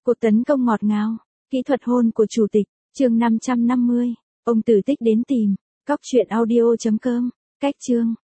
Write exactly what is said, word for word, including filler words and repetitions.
Cuộc tấn công ngọt ngào, kỹ thuật hôn của chủ tịch, chương năm trăm năm mươi. Ông Tử Tích đến tìm. Cóc truyện audio chấm com. Cách chương.